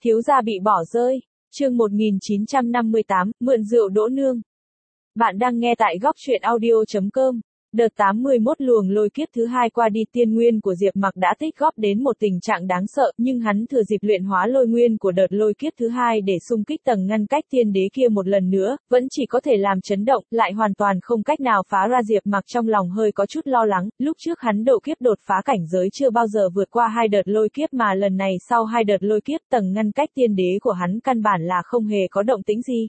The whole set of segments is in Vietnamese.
Thiếu gia bị bỏ rơi. Chương 1958, mượn rượu đỗ nương. Bạn đang nghe tại góc truyện audio.com. Đợt 81 luồng lôi kiếp thứ hai qua đi, tiên nguyên của Diệp Mặc đã tích góp đến một tình trạng đáng sợ, nhưng hắn thừa dịp luyện hóa lôi nguyên của đợt lôi kiếp thứ hai để xung kích tầng ngăn cách tiên đế kia một lần nữa, vẫn chỉ có thể làm chấn động, lại hoàn toàn không cách nào phá ra. Diệp Mặc trong lòng hơi có chút lo lắng, lúc trước hắn độ kiếp đột phá cảnh giới chưa bao giờ vượt qua hai đợt lôi kiếp, mà lần này sau hai đợt lôi kiếp tầng ngăn cách tiên đế của hắn căn bản là không hề có động tĩnh gì.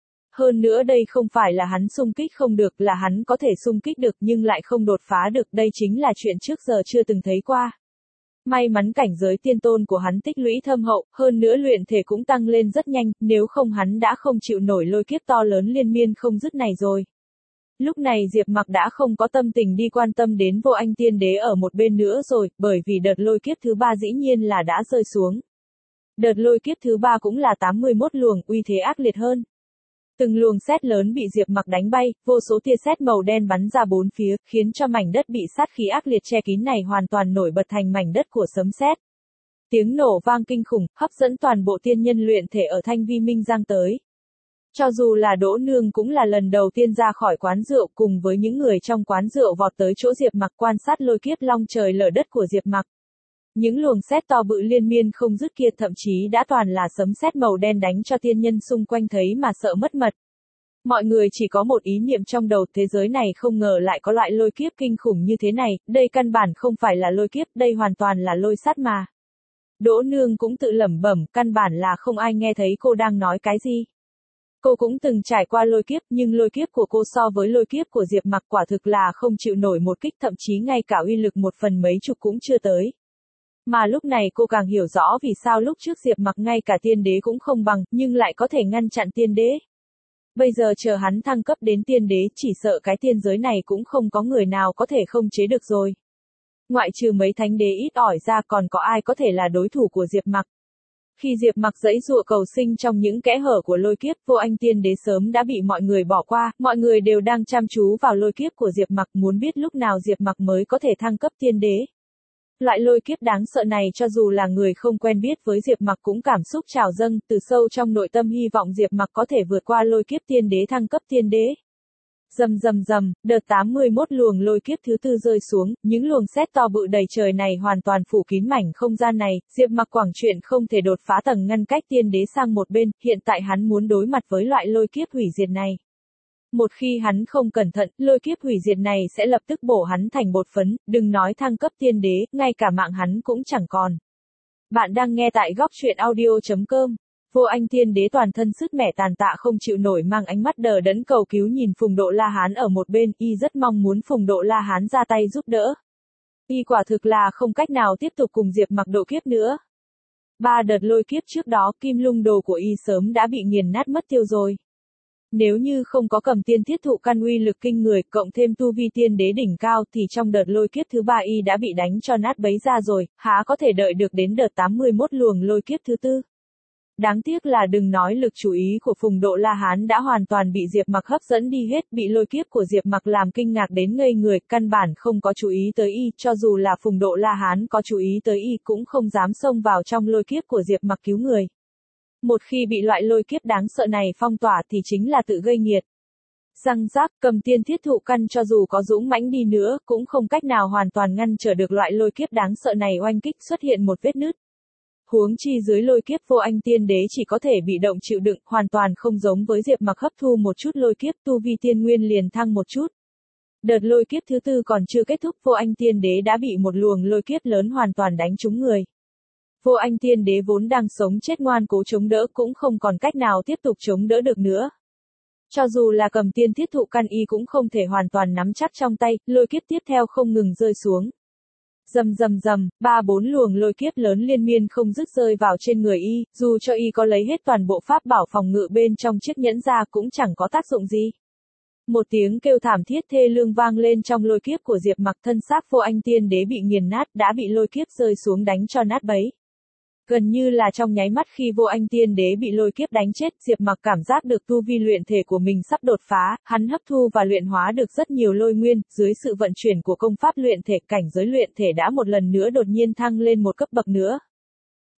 Hơn nữa đây không phải là hắn xung kích không được, là hắn có thể xung kích được nhưng lại không đột phá được, đây chính là chuyện trước giờ chưa từng thấy qua. May mắn cảnh giới tiên tôn của hắn tích lũy thâm hậu, hơn nữa luyện thể cũng tăng lên rất nhanh, nếu không hắn đã không chịu nổi lôi kiếp to lớn liên miên không dứt này rồi. Lúc này Diệp Mặc đã không có tâm tình đi quan tâm đến Vô Anh tiên đế ở một bên nữa rồi, bởi vì đợt lôi kiếp thứ ba dĩ nhiên là đã rơi xuống. Đợt lôi kiếp thứ ba cũng là 81 luồng, uy thế ác liệt hơn. Từng luồng sét lớn bị Diệp Mặc đánh bay, vô số tia sét màu đen bắn ra bốn phía, khiến cho mảnh đất bị sát khí ác liệt che kín này hoàn toàn nổi bật thành mảnh đất của sấm sét. Tiếng nổ vang kinh khủng, hấp dẫn toàn bộ tiên nhân luyện thể ở Thanh Vi Minh Giang tới. Cho dù là Đỗ Nương cũng là lần đầu tiên ra khỏi quán rượu, cùng với những người trong quán rượu vọt tới chỗ Diệp Mặc quan sát lôi kiếp long trời lở đất của Diệp Mặc. Những luồng sét to bự liên miên không dứt kia thậm chí đã toàn là sấm sét màu đen đánh cho tiên nhân xung quanh thấy mà sợ mất mật. Mọi người chỉ có một ý niệm trong đầu, thế giới này không ngờ lại có loại lôi kiếp kinh khủng như thế này, đây căn bản không phải là lôi kiếp, đây hoàn toàn là lôi sắt mà. Đỗ Nương cũng tự lẩm bẩm, căn bản là không ai nghe thấy cô đang nói cái gì. Cô cũng từng trải qua lôi kiếp, nhưng lôi kiếp của cô so với lôi kiếp của Diệp Mặc quả thực là không chịu nổi một kích, thậm chí ngay cả uy lực một phần mấy chục cũng chưa tới. Mà lúc này cô càng hiểu rõ vì sao lúc trước Diệp Mặc ngay cả tiên đế cũng không bằng, nhưng lại có thể ngăn chặn tiên đế. Bây giờ chờ hắn thăng cấp đến tiên đế, chỉ sợ cái tiên giới này cũng không có người nào có thể không chế được rồi. Ngoại trừ mấy thánh đế ít ỏi ra, còn có ai có thể là đối thủ của Diệp Mặc. Khi Diệp Mặc giãy giụa cầu sinh trong những kẽ hở của lôi kiếp, Vô Anh tiên đế sớm đã bị mọi người bỏ qua, mọi người đều đang chăm chú vào lôi kiếp của Diệp Mặc, muốn biết lúc nào Diệp Mặc mới có thể thăng cấp tiên đế. Loại lôi kiếp đáng sợ này cho dù là người không quen biết với Diệp Mặc cũng cảm xúc trào dâng, từ sâu trong nội tâm hy vọng Diệp Mặc có thể vượt qua lôi kiếp tiên đế thăng cấp tiên đế. Rầm rầm rầm, đợt 81 luồng lôi kiếp thứ tư rơi xuống, những luồng sét to bự đầy trời này hoàn toàn phủ kín mảnh không gian này, Diệp Mặc quảng chuyện không thể đột phá tầng ngăn cách tiên đế sang một bên, hiện tại hắn muốn đối mặt với loại lôi kiếp hủy diệt này. Một khi hắn không cẩn thận, lôi kiếp hủy diệt này sẽ lập tức bổ hắn thành bột phấn, đừng nói thăng cấp tiên đế, ngay cả mạng hắn cũng chẳng còn. Bạn đang nghe tại góc truyện audio.com. Vô Anh tiên đế toàn thân sứt mẻ tàn tạ không chịu nổi, mang ánh mắt đờ đẫn cầu cứu nhìn Phùng Độ La Hán ở một bên, y rất mong muốn Phùng Độ La Hán ra tay giúp đỡ. Y quả thực là không cách nào tiếp tục cùng Diệp Mặc độ kiếp nữa. Ba đợt lôi kiếp trước đó, kim lung đồ của y sớm đã bị nghiền nát mất tiêu rồi. Nếu như không có Cầm Tiên Thiết Thụ Căn uy lực kinh người, cộng thêm tu vi tiên đế đỉnh cao thì trong đợt lôi kiếp thứ ba y đã bị đánh cho nát bấy ra rồi, há có thể đợi được đến đợt 81 luồng lôi kiếp thứ tư. Đáng tiếc là đừng nói lực chú ý của Phùng Độ La Hán đã hoàn toàn bị Diệp Mặc hấp dẫn đi hết, bị lôi kiếp của Diệp Mặc làm kinh ngạc đến ngây người, căn bản không có chú ý tới y, cho dù là Phùng Độ La Hán có chú ý tới y cũng không dám xông vào trong lôi kiếp của Diệp Mặc cứu người. Một khi bị loại lôi kiếp đáng sợ này phong tỏa thì chính là tự gây nghiệt. Răng rác, Cầm Tiên Thiết Thụ Căn cho dù có dũng mãnh đi nữa, cũng không cách nào hoàn toàn ngăn trở được loại lôi kiếp đáng sợ này oanh kích, xuất hiện một vết nứt. Huống chi dưới lôi kiếp Vô Anh tiên đế chỉ có thể bị động chịu đựng, hoàn toàn không giống với Diệp Mặc hấp thu một chút lôi kiếp, tu vi tiên nguyên liền thăng một chút. Đợt lôi kiếp thứ tư còn chưa kết thúc, Vô Anh tiên đế đã bị một luồng lôi kiếp lớn hoàn toàn đánh trúng người. Vô Anh tiên đế vốn đang sống chết ngoan cố chống đỡ cũng không còn cách nào tiếp tục chống đỡ được nữa. Cho dù là Cầm Tiên Thiết Thụ Căn y cũng không thể hoàn toàn nắm chắc trong tay, lôi kiếp tiếp theo không ngừng rơi xuống. Rầm rầm rầm, 3-4 luồng lôi kiếp lớn liên miên không dứt rơi vào trên người y, dù cho y có lấy hết toàn bộ pháp bảo phòng ngự bên trong chiếc nhẫn ra cũng chẳng có tác dụng gì. Một tiếng kêu thảm thiết thê lương vang lên trong lôi kiếp của Diệp Mặc, thân xác Vô Anh tiên đế bị nghiền nát, đã bị lôi kiếp rơi xuống đánh cho nát bấy. Gần như là trong nháy mắt khi Vô Anh tiên đế bị lôi kiếp đánh chết, Diệp Mặc cảm giác được tu vi luyện thể của mình sắp đột phá, hắn hấp thu và luyện hóa được rất nhiều lôi nguyên, dưới sự vận chuyển của công pháp luyện thể, cảnh giới luyện thể đã một lần nữa đột nhiên thăng lên một cấp bậc nữa.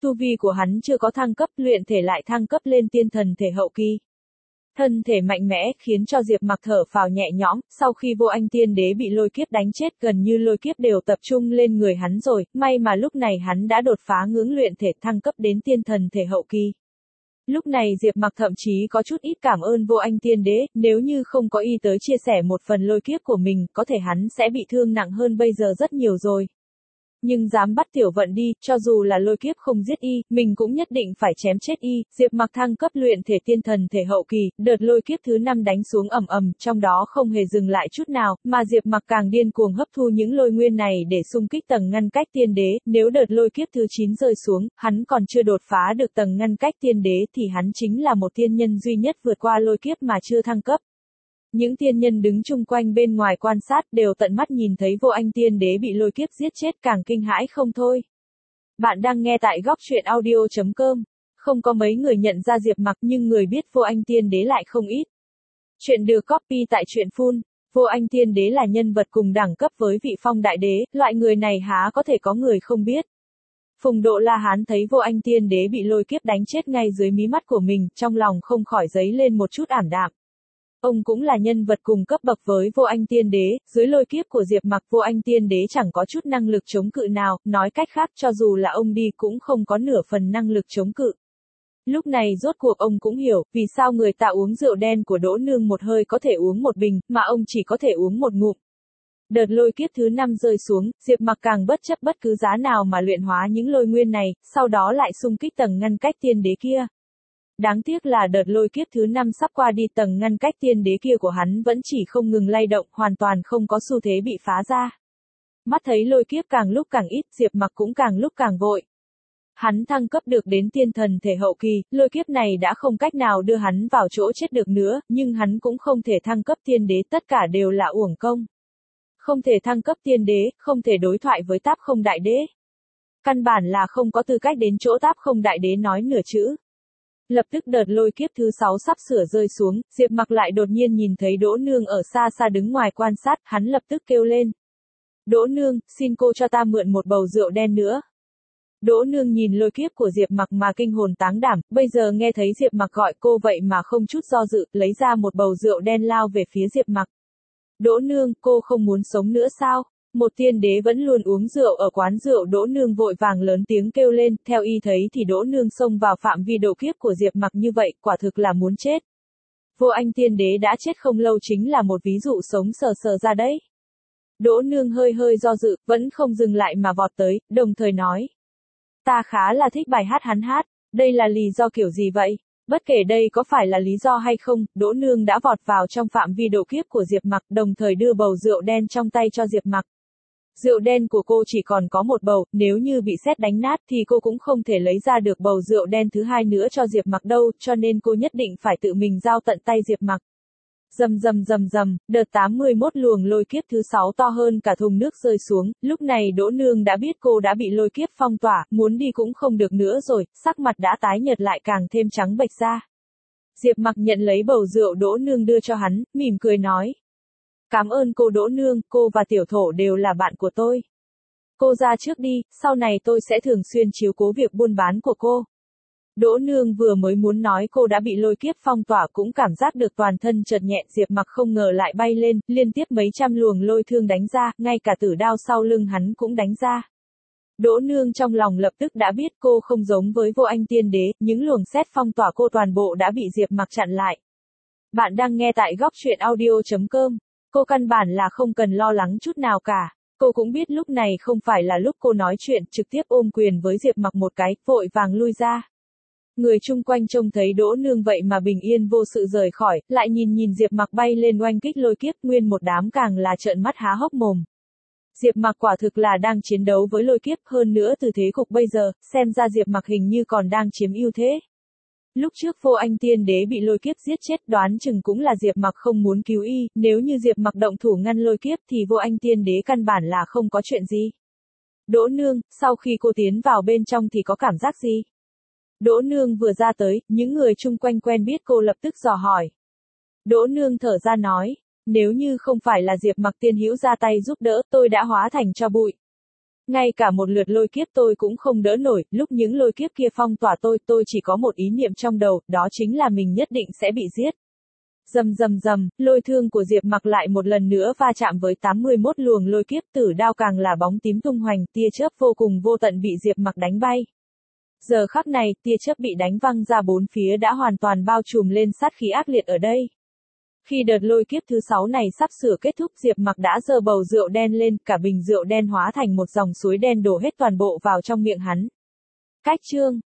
tu vi của hắn chưa có thăng cấp, luyện thể lại thăng cấp lên tiên thần thể hậu kỳ. Thân thể mạnh mẽ, khiến cho Diệp Mặc thở phào nhẹ nhõm, sau khi Vô Anh Tiên Đế bị lôi kiếp đánh chết, gần như lôi kiếp đều tập trung lên người hắn rồi, may mà lúc này hắn đã đột phá ngưỡng luyện thể thăng cấp đến tiên thần thể hậu kỳ. Lúc này Diệp Mặc thậm chí có chút ít cảm ơn Vô Anh Tiên Đế, nếu như không có y tới chia sẻ một phần lôi kiếp của mình, có thể hắn sẽ bị thương nặng hơn bây giờ rất nhiều rồi. Nhưng dám bắt Tiểu Vận đi, cho dù là lôi kiếp không giết y, mình cũng nhất định phải chém chết y. Diệp Mặc thăng cấp luyện thể tiên thần thể hậu kỳ, đợt lôi kiếp thứ 5 đánh xuống ầm ầm, trong đó không hề dừng lại chút nào, mà Diệp Mặc càng điên cuồng hấp thu những lôi nguyên này để xung kích tầng ngăn cách tiên đế, nếu đợt lôi kiếp thứ 9 rơi xuống, hắn còn chưa đột phá được tầng ngăn cách tiên đế thì hắn chính là một tiên nhân duy nhất vượt qua lôi kiếp mà chưa thăng cấp. Những tiên nhân đứng chung quanh bên ngoài quan sát đều tận mắt nhìn thấy Vô Anh Tiên Đế bị lôi kiếp giết chết, càng kinh hãi không thôi. Bạn đang nghe tại góc truyện audio.com. Không có mấy người nhận ra Diệp Mặc nhưng người biết Vô Anh Tiên Đế lại không ít. Chuyện được copy tại truyện full. Vô Anh Tiên Đế là nhân vật cùng đẳng cấp với Vị Phong Đại Đế, loại người này há có thể có người không biết. Phùng Độ La Hán thấy Vô Anh Tiên Đế bị lôi kiếp đánh chết ngay dưới mí mắt của mình, trong lòng không khỏi dấy lên một chút ảm đạm. Ông cũng là nhân vật cùng cấp bậc với Vô Anh Tiên Đế, dưới lôi kiếp của Diệp Mặc Vô Anh Tiên Đế chẳng có chút năng lực chống cự nào, nói cách khác cho dù là ông đi cũng không có nửa phần năng lực chống cự. Lúc này rốt cuộc ông cũng hiểu, vì sao người ta uống rượu đen của Đỗ Nương một hơi có thể uống một bình, mà ông chỉ có thể uống một ngụm. Đợt lôi kiếp thứ 5 rơi xuống, Diệp Mặc càng bất chấp bất cứ giá nào mà luyện hóa những lôi nguyên này, sau đó lại xung kích tầng ngăn cách tiên đế kia. Đáng tiếc là đợt lôi kiếp thứ 5 sắp qua đi, tầng ngăn cách tiên đế kia của hắn vẫn chỉ không ngừng lay động, hoàn toàn không có xu thế bị phá ra. Mắt thấy lôi kiếp càng lúc càng ít, Diệp Mặc cũng càng lúc càng vội. Hắn thăng cấp được đến tiên thần thể hậu kỳ, lôi kiếp này đã không cách nào đưa hắn vào chỗ chết được nữa, nhưng hắn cũng không thể thăng cấp tiên đế, tất cả đều là uổng công. Không thể thăng cấp tiên đế, không thể đối thoại với Táp Không Đại Đế. Căn bản là không có tư cách đến chỗ Táp Không Đại Đế nói nửa chữ. Lập tức đợt lôi kiếp thứ 6 sắp sửa rơi xuống, Diệp Mặc lại đột nhiên nhìn thấy Đỗ Nương ở xa xa đứng ngoài quan sát, hắn lập tức kêu lên. Đỗ Nương, xin cô cho ta mượn một bầu rượu đen nữa. Đỗ Nương nhìn lôi kiếp của Diệp Mặc mà kinh hồn táng đảm, bây giờ nghe thấy Diệp Mặc gọi cô vậy mà không chút do dự, lấy ra một bầu rượu đen lao về phía Diệp Mặc. Đỗ Nương, cô không muốn sống nữa sao? Một tiên đế vẫn luôn uống rượu ở quán rượu. Đỗ Nương vội vàng lớn tiếng kêu lên, theo y thấy thì Đỗ Nương xông vào phạm vi độ kiếp của Diệp Mặc như vậy, quả thực là muốn chết. Vô Anh Tiên Đế đã chết không lâu chính là một ví dụ sống sờ sờ ra đấy. Đỗ Nương hơi hơi do dự, vẫn không dừng lại mà vọt tới, đồng thời nói. Ta khá là thích bài hát hắn hát, đây là lý do kiểu gì vậy? Bất kể đây có phải là lý do hay không, Đỗ Nương đã vọt vào trong phạm vi độ kiếp của Diệp Mặc, đồng thời đưa bầu rượu đen trong tay cho Diệp Mặc. Rượu đen của cô chỉ còn có một bầu, nếu như bị sét đánh nát thì cô cũng không thể lấy ra được bầu rượu đen thứ hai nữa cho Diệp Mặc đâu, cho nên cô nhất định phải tự mình giao tận tay Diệp Mặc. Rầm rầm rầm rầm, đợt 81 luồng lôi kiếp thứ 6 to hơn cả thùng nước rơi xuống, lúc này Đỗ Nương đã biết cô đã bị lôi kiếp phong tỏa, muốn đi cũng không được nữa rồi, sắc mặt đã tái nhợt lại càng thêm trắng bệch ra. Diệp Mặc nhận lấy bầu rượu Đỗ Nương đưa cho hắn, mỉm cười nói. Cảm ơn cô Đỗ Nương, cô và Tiểu Thổ đều là bạn của tôi. Cô ra trước đi, sau này tôi sẽ thường xuyên chiếu cố việc buôn bán của cô. Đỗ Nương vừa mới muốn nói cô đã bị lôi kiếp phong tỏa cũng cảm giác được toàn thân chợt nhẹ, Diệp Mặc không ngờ lại bay lên, liên tiếp mấy trăm luồng lôi thương đánh ra, ngay cả tử đao sau lưng hắn cũng đánh ra. Đỗ Nương trong lòng lập tức đã biết cô không giống với Vô Anh Tiên Đế, những luồng sét phong tỏa cô toàn bộ đã bị Diệp Mặc chặn lại. Bạn đang nghe tại góc truyện audio.com. Cô căn bản là không cần lo lắng chút nào cả. Cô cũng biết lúc này không phải là lúc cô nói chuyện, trực tiếp ôm quyền với Diệp Mặc một cái, vội vàng lui ra. Người chung quanh trông thấy Đỗ Nương vậy mà bình yên vô sự rời khỏi, lại nhìn Diệp Mặc bay lên oanh kích lôi kiếp, nguyên một đám càng là trợn mắt há hốc mồm. Diệp Mặc quả thực là đang chiến đấu với lôi kiếp, hơn nữa từ thế cục bây giờ, xem ra Diệp Mặc hình như còn đang chiếm ưu thế. Lúc trước Vô Anh Tiên Đế bị lôi kiếp giết chết, đoán chừng cũng là Diệp Mặc không muốn cứu y, nếu như Diệp Mặc động thủ ngăn lôi kiếp thì Vô Anh Tiên Đế căn bản là không có chuyện gì. Đỗ Nương, sau khi cô tiến vào bên trong thì có cảm giác gì? Đỗ Nương vừa ra tới, những người chung quanh quen biết cô lập tức dò hỏi. Đỗ Nương thở ra nói, nếu như không phải là Diệp Mặc tiên hữu ra tay giúp đỡ, tôi đã hóa thành tro bụi. Ngay cả một lượt lôi kiếp tôi cũng không đỡ nổi, lúc những lôi kiếp kia phong tỏa tôi chỉ có một ý niệm trong đầu, đó chính là mình nhất định sẽ bị giết. Rầm rầm rầm, lôi thương của Diệp Mặc lại một lần nữa va chạm với 81 luồng lôi kiếp, tử đao càng là bóng tím tung hoành, tia chớp vô cùng vô tận bị Diệp Mặc đánh bay. Giờ khắc này, tia chớp bị đánh văng ra bốn phía đã hoàn toàn bao trùm lên sát khí ác liệt ở đây. Khi đợt lôi kiếp thứ 6 này sắp sửa kết thúc, Diệp Mặc đã giơ bầu rượu đen lên, cả bình rượu đen hóa thành một dòng suối đen đổ hết toàn bộ vào trong miệng hắn. Cách chương